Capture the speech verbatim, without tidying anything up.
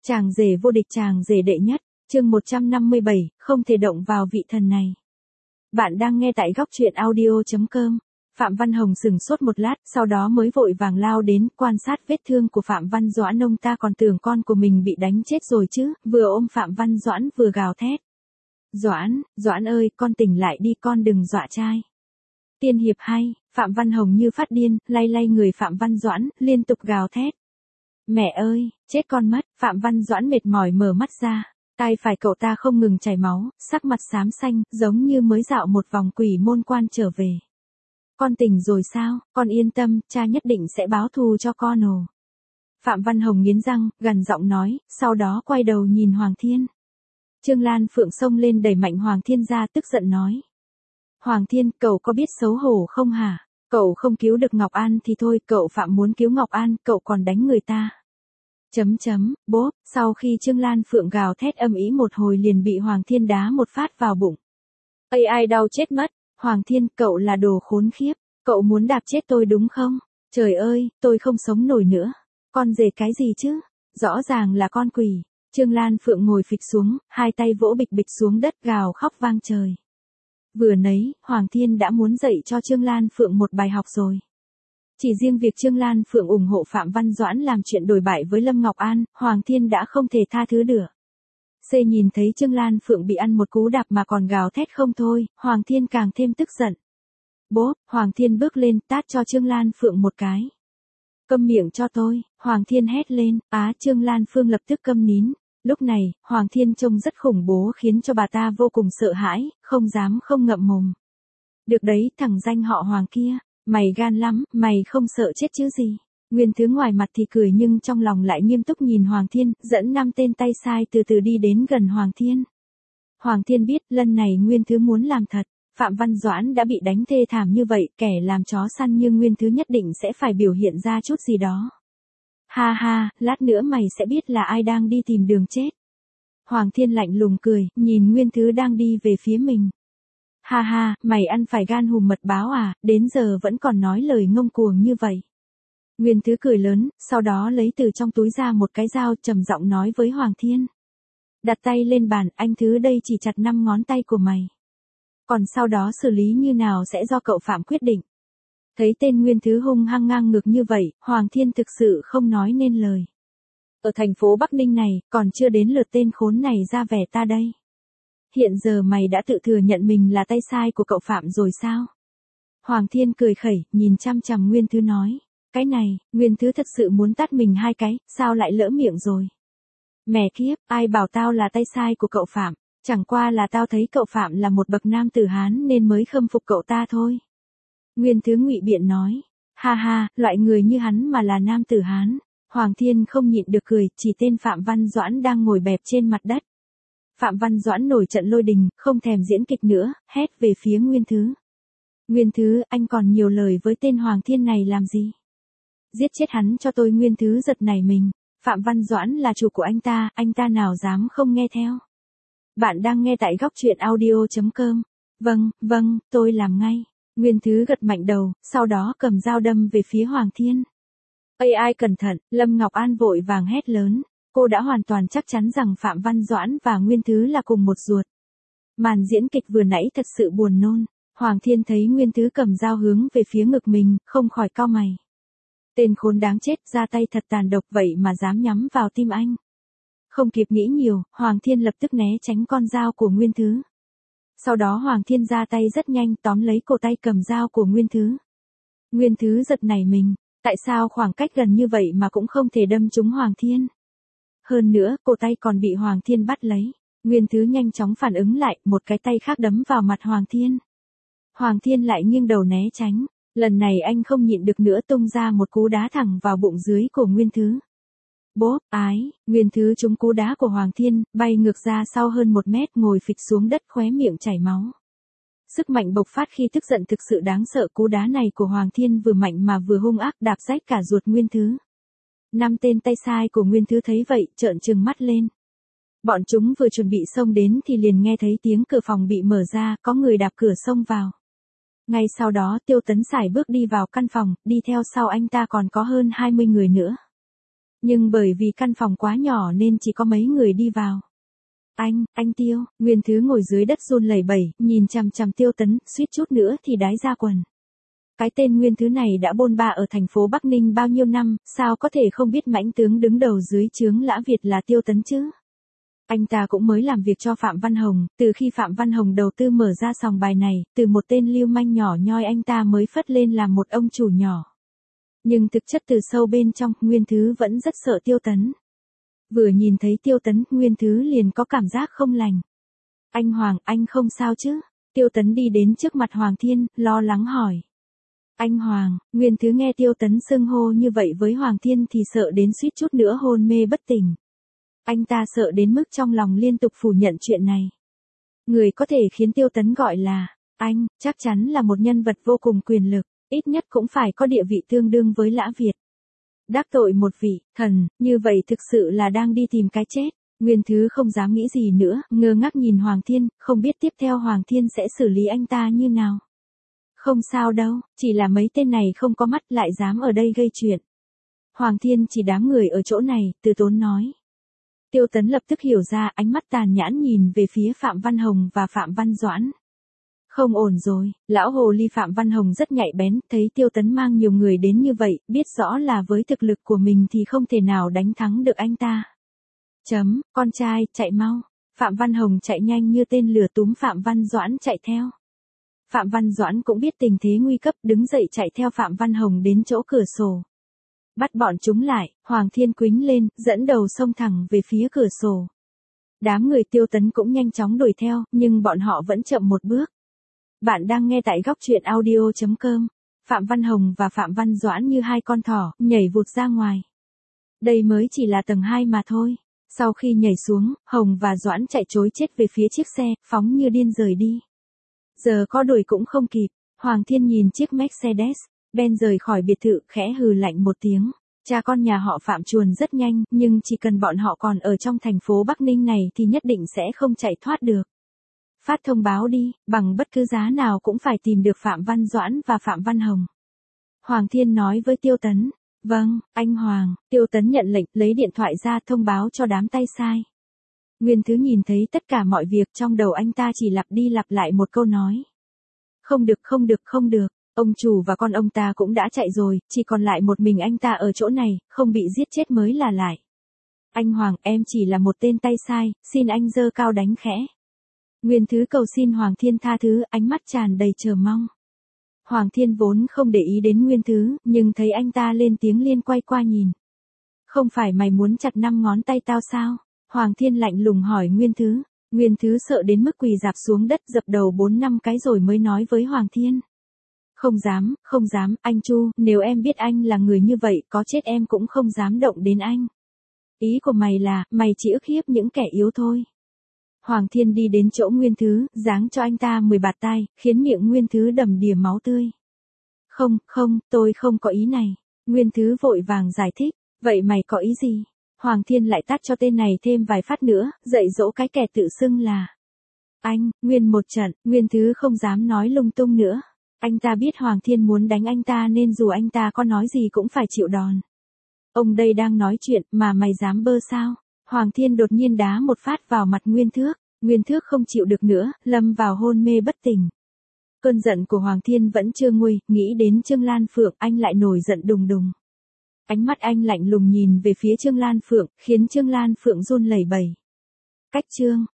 Chàng rể vô địch, chàng rể đệ nhất, chương một trăm năm mươi bảy, không thể động vào vị thần này. Bạn đang nghe tại góc truyện audio chấm com. Phạm Văn Hồng sững sốt một lát, sau đó mới vội vàng lao đến, quan sát vết thương của Phạm Văn Doãn. Ông ta còn tưởng con của mình bị đánh chết rồi chứ, vừa ôm Phạm Văn Doãn vừa gào thét. Doãn, Doãn ơi, con tỉnh lại đi, con đừng dọa trai. Tiên hiệp hay, Phạm Văn Hồng như phát điên, lay lay người Phạm Văn Doãn, liên tục gào thét. Mẹ ơi, chết con mất. Phạm Văn Doãn mệt mỏi mở mắt ra, tay phải cậu ta không ngừng chảy máu, sắc mặt xám xanh, giống như mới dạo một vòng quỷ môn quan trở về. Con tỉnh rồi sao? Con yên tâm, cha nhất định sẽ báo thù cho con ồ. Phạm Văn Hồng nghiến răng, gằn giọng nói, sau đó quay đầu nhìn Hoàng Thiên. Trương Lan Phượng xông lên đẩy mạnh Hoàng Thiên ra, tức giận nói. Hoàng Thiên, cậu có biết xấu hổ không hả? Cậu không cứu được Ngọc An thì thôi, cậu Phạm muốn cứu Ngọc An, cậu còn đánh người ta. Chấm chấm, bốp, sau khi Trương Lan Phượng gào thét âm ĩ một hồi liền bị Hoàng Thiên đá một phát vào bụng. Ây ai đau chết mất, Hoàng Thiên, cậu là đồ khốn khiếp, cậu muốn đạp chết tôi đúng không? Trời ơi, tôi không sống nổi nữa. Con rể cái gì chứ? Rõ ràng là con quỷ. Trương Lan Phượng ngồi phịch xuống, hai tay vỗ bịch bịch xuống đất gào khóc vang trời. Vừa nấy, Hoàng Thiên đã muốn dạy cho Trương Lan Phượng một bài học rồi. Chỉ riêng việc Trương Lan Phượng ủng hộ Phạm Văn Doãn làm chuyện đồi bại với Lâm Ngọc An, Hoàng Thiên đã không thể tha thứ được. C nhìn thấy Trương Lan Phượng bị ăn một cú đạp mà còn gào thét không thôi, Hoàng Thiên càng thêm tức giận. Bố, Hoàng Thiên bước lên tát cho Trương Lan Phượng một cái. Câm miệng cho tôi, Hoàng Thiên hét lên, á Trương Lan Phượng lập tức câm nín. Lúc này, Hoàng Thiên trông rất khủng bố khiến cho bà ta vô cùng sợ hãi, không dám không ngậm mồm. Được đấy, thằng danh họ Hoàng kia, mày gan lắm, mày không sợ chết chứ gì. Nguyên Thứ ngoài mặt thì cười nhưng trong lòng lại nghiêm túc nhìn Hoàng Thiên, dẫn năm tên tay sai từ từ đi đến gần Hoàng Thiên. Hoàng Thiên biết lần này Nguyên Thứ muốn làm thật, Phạm Văn Doãn đã bị đánh thê thảm như vậy, kẻ làm chó săn như Nguyên Thứ nhất định sẽ phải biểu hiện ra chút gì đó. Ha ha, lát nữa mày sẽ biết là ai đang đi tìm đường chết. Hoàng Thiên lạnh lùng cười, nhìn Nguyên Thứ đang đi về phía mình. Ha ha, mày ăn phải gan hùm mật báo à, đến giờ vẫn còn nói lời ngông cuồng như vậy. Nguyên Thứ cười lớn, sau đó lấy từ trong túi ra một cái dao, trầm giọng nói với Hoàng Thiên. Đặt tay lên bàn, anh Thứ đây chỉ chặt năm ngón tay của mày. Còn sau đó xử lý như nào sẽ do cậu Phạm quyết định. Thấy tên Nguyên Thứ hung hăng ngang ngược như vậy, Hoàng Thiên thực sự không nói nên lời. Ở thành phố Bắc Ninh này, còn chưa đến lượt tên khốn này ra vẻ ta đây. Hiện giờ mày đã tự thừa nhận mình là tay sai của cậu Phạm rồi sao? Hoàng Thiên cười khẩy, nhìn chăm chằm Nguyên Thứ nói. Cái này, Nguyên Thứ thật sự muốn tát mình hai cái, sao lại lỡ miệng rồi? Mẹ kiếp, ai bảo tao là tay sai của cậu Phạm, chẳng qua là tao thấy cậu Phạm là một bậc nam tử Hán nên mới khâm phục cậu ta thôi. Nguyên Thứ ngụy biện nói. Ha ha, loại người như hắn mà là nam tử Hán. Hoàng Thiên không nhịn được cười, chỉ tên Phạm Văn Doãn đang ngồi bẹp trên mặt đất. Phạm Văn Doãn nổi trận lôi đình, không thèm diễn kịch nữa, hét về phía Nguyên Thứ. Nguyên Thứ, anh còn nhiều lời với tên Hoàng Thiên này làm gì? Giết chết hắn cho tôi. Nguyên Thứ giật nảy mình. Phạm Văn Doãn là chủ của anh ta, anh ta nào dám không nghe theo. Bạn đang nghe tại góc truyện audio chấm com. Vâng, vâng, tôi làm ngay. Nguyên Thứ gật mạnh đầu, sau đó cầm dao đâm về phía Hoàng Thiên. Ây ai cẩn thận, Lâm Ngọc An vội vàng hét lớn. Cô đã hoàn toàn chắc chắn rằng Phạm Văn Doãn và Nguyên Thứ là cùng một ruột. Màn diễn kịch vừa nãy thật sự buồn nôn. Hoàng Thiên thấy Nguyên Thứ cầm dao hướng về phía ngực mình, không khỏi cau mày. Tên khốn đáng chết, ra tay thật tàn độc vậy mà dám nhắm vào tim anh. Không kịp nghĩ nhiều, Hoàng Thiên lập tức né tránh con dao của Nguyên Thứ. Sau đó Hoàng Thiên ra tay rất nhanh tóm lấy cổ tay cầm dao của Nguyên Thứ. Nguyên Thứ giật nảy mình, tại sao khoảng cách gần như vậy mà cũng không thể đâm trúng Hoàng Thiên. Hơn nữa, cổ tay còn bị Hoàng Thiên bắt lấy. Nguyên Thứ nhanh chóng phản ứng lại, một cái tay khác đấm vào mặt Hoàng Thiên. Hoàng Thiên lại nghiêng đầu né tránh. Lần này anh không nhịn được nữa tung ra một cú đá thẳng vào bụng dưới của Nguyên Thứ. Bốp, ái, Nguyên Thứ trúng cú đá của Hoàng Thiên, bay ngược ra sau hơn một mét ngồi phịch xuống đất khóe miệng chảy máu. Sức mạnh bộc phát khi tức giận thực sự đáng sợ, cú đá này của Hoàng Thiên vừa mạnh mà vừa hung ác đạp rách cả ruột Nguyên Thứ. Năm tên tay sai của Nguyên Thứ thấy vậy, trợn trừng mắt lên. Bọn chúng vừa chuẩn bị xông đến thì liền nghe thấy tiếng cửa phòng bị mở ra, có người đạp cửa xông vào. Ngay sau đó Tiêu Tấn Sải bước đi vào căn phòng, đi theo sau anh ta còn có hơn hai mươi người nữa. Nhưng bởi vì căn phòng quá nhỏ nên chỉ có mấy người đi vào. Anh, anh Tiêu, Nguyên Thứ ngồi dưới đất run lẩy bẩy, nhìn chằm chằm Tiêu Tấn, suýt chút nữa thì đái ra quần. Cái tên Nguyên Thứ này đã bôn ba ở thành phố Bắc Ninh bao nhiêu năm, sao có thể không biết mãnh tướng đứng đầu dưới trướng Lã Việt là Tiêu Tấn chứ? Anh ta cũng mới làm việc cho Phạm Văn Hồng, từ khi Phạm Văn Hồng đầu tư mở ra sòng bài này, từ một tên lưu manh nhỏ nhoi anh ta mới phất lên làm một ông chủ nhỏ. Nhưng thực chất từ sâu bên trong, Nguyên Thứ vẫn rất sợ Tiêu Tấn. Vừa nhìn thấy Tiêu Tấn, Nguyên Thứ liền có cảm giác không lành. Anh Hoàng, anh không sao chứ? Tiêu Tấn đi đến trước mặt Hoàng Thiên, lo lắng hỏi. Anh Hoàng, Nguyên Thứ nghe Tiêu Tấn xưng hô như vậy với Hoàng Thiên thì sợ đến suýt chút nữa hôn mê bất tỉnh. Anh ta sợ đến mức trong lòng liên tục phủ nhận chuyện này. Người có thể khiến Tiêu Tấn gọi là anh, chắc chắn là một nhân vật vô cùng quyền lực, ít nhất cũng phải có địa vị tương đương với Lã Việt. Đắc tội một vị thần, như vậy thực sự là đang đi tìm cái chết. Nguyên Thứ không dám nghĩ gì nữa, ngơ ngác nhìn Hoàng Thiên, không biết tiếp theo Hoàng Thiên sẽ xử lý anh ta như nào. Không sao đâu, chỉ là mấy tên này không có mắt lại dám ở đây gây chuyện. Hoàng Thiên chỉ đám người ở chỗ này, từ tốn nói. Tiêu Tấn lập tức hiểu ra, ánh mắt tàn nhãn nhìn về phía Phạm Văn Hồng và Phạm Văn Doãn. Không ổn rồi, lão hồ ly Phạm Văn Hồng rất nhạy bén, thấy Tiêu Tấn mang nhiều người đến như vậy, biết rõ là với thực lực của mình thì không thể nào đánh thắng được anh ta. Chấm, con trai, chạy mau. Phạm Văn Hồng chạy nhanh như tên lửa túm Phạm Văn Doãn chạy theo. Phạm Văn Doãn cũng biết tình thế nguy cấp, đứng dậy chạy theo Phạm Văn Hồng đến chỗ cửa sổ. Bắt bọn chúng lại, Hoàng Thiên quýnh lên, dẫn đầu xông thẳng về phía cửa sổ. Đám người Tiêu Tấn cũng nhanh chóng đuổi theo, nhưng bọn họ vẫn chậm một bước. Bạn đang nghe tại góc truyện audio chấm com. Phạm Văn Hồng và Phạm Văn Doãn như hai con thỏ, nhảy vụt ra ngoài. Đây mới chỉ là tầng hai mà thôi. Sau khi nhảy xuống, Hồng và Doãn chạy trối chết về phía chiếc xe, phóng như điên rời đi. Giờ có đuổi cũng không kịp. Hoàng Thiên nhìn chiếc Mercedes Ben rời khỏi biệt thự, khẽ hừ lạnh một tiếng. Cha con nhà họ Phạm chuồn rất nhanh, nhưng chỉ cần bọn họ còn ở trong thành phố Bắc Ninh này thì nhất định sẽ không chạy thoát được. Phát thông báo đi, bằng bất cứ giá nào cũng phải tìm được Phạm Văn Doãn và Phạm Văn Hồng. Hoàng Thiên nói với Tiêu Tấn. Vâng, anh Hoàng. Tiêu Tấn nhận lệnh, lấy điện thoại ra thông báo cho đám tay sai. Nguyên Thứ nhìn thấy tất cả mọi việc trong đầu anh ta chỉ lặp đi lặp lại một câu nói. Không được, không được, không được. Ông chủ và con ông ta cũng đã chạy rồi, chỉ còn lại một mình anh ta ở chỗ này, không bị giết chết mới là lại. Anh Hoàng, em chỉ là một tên tay sai, xin anh giơ cao đánh khẽ. Nguyên Thứ cầu xin Hoàng Thiên tha thứ, ánh mắt tràn đầy chờ mong. Hoàng Thiên vốn không để ý đến Nguyên Thứ, nhưng thấy anh ta lên tiếng liền quay qua nhìn. Không phải mày muốn chặt năm ngón tay tao sao? Hoàng Thiên lạnh lùng hỏi Nguyên Thứ. Nguyên Thứ sợ đến mức quỳ rạp xuống đất dập đầu bốn năm cái rồi mới nói với Hoàng Thiên. Không dám, không dám, anh Chu, nếu em biết anh là người như vậy, có chết em cũng không dám động đến anh. Ý của mày là, mày chỉ ức hiếp những kẻ yếu thôi. Hoàng Thiên đi đến chỗ Nguyên Thứ, giáng cho anh ta mười bạt tai, khiến miệng Nguyên Thứ đầm đìa máu tươi. Không, không, tôi không có ý này. Nguyên Thứ vội vàng giải thích, vậy mày có ý gì? Hoàng Thiên lại tát cho tên này thêm vài phát nữa, dạy dỗ cái kẻ tự xưng là anh, Nguyên một trận. Nguyên Thứ không dám nói lung tung nữa. Anh ta biết Hoàng Thiên muốn đánh anh ta nên dù anh ta có nói gì cũng phải chịu đòn. Ông đây đang nói chuyện mà mày dám bơ sao? Hoàng Thiên đột nhiên đá một phát vào mặt Nguyên Thước. Nguyên Thước không chịu được nữa, lâm vào hôn mê bất tỉnh. Cơn giận của Hoàng Thiên vẫn chưa nguôi, nghĩ đến Trương Lan Phượng, anh lại nổi giận đùng đùng. Ánh mắt anh lạnh lùng nhìn về phía Trương Lan Phượng, khiến Trương Lan Phượng run lẩy bẩy. Cách Trương,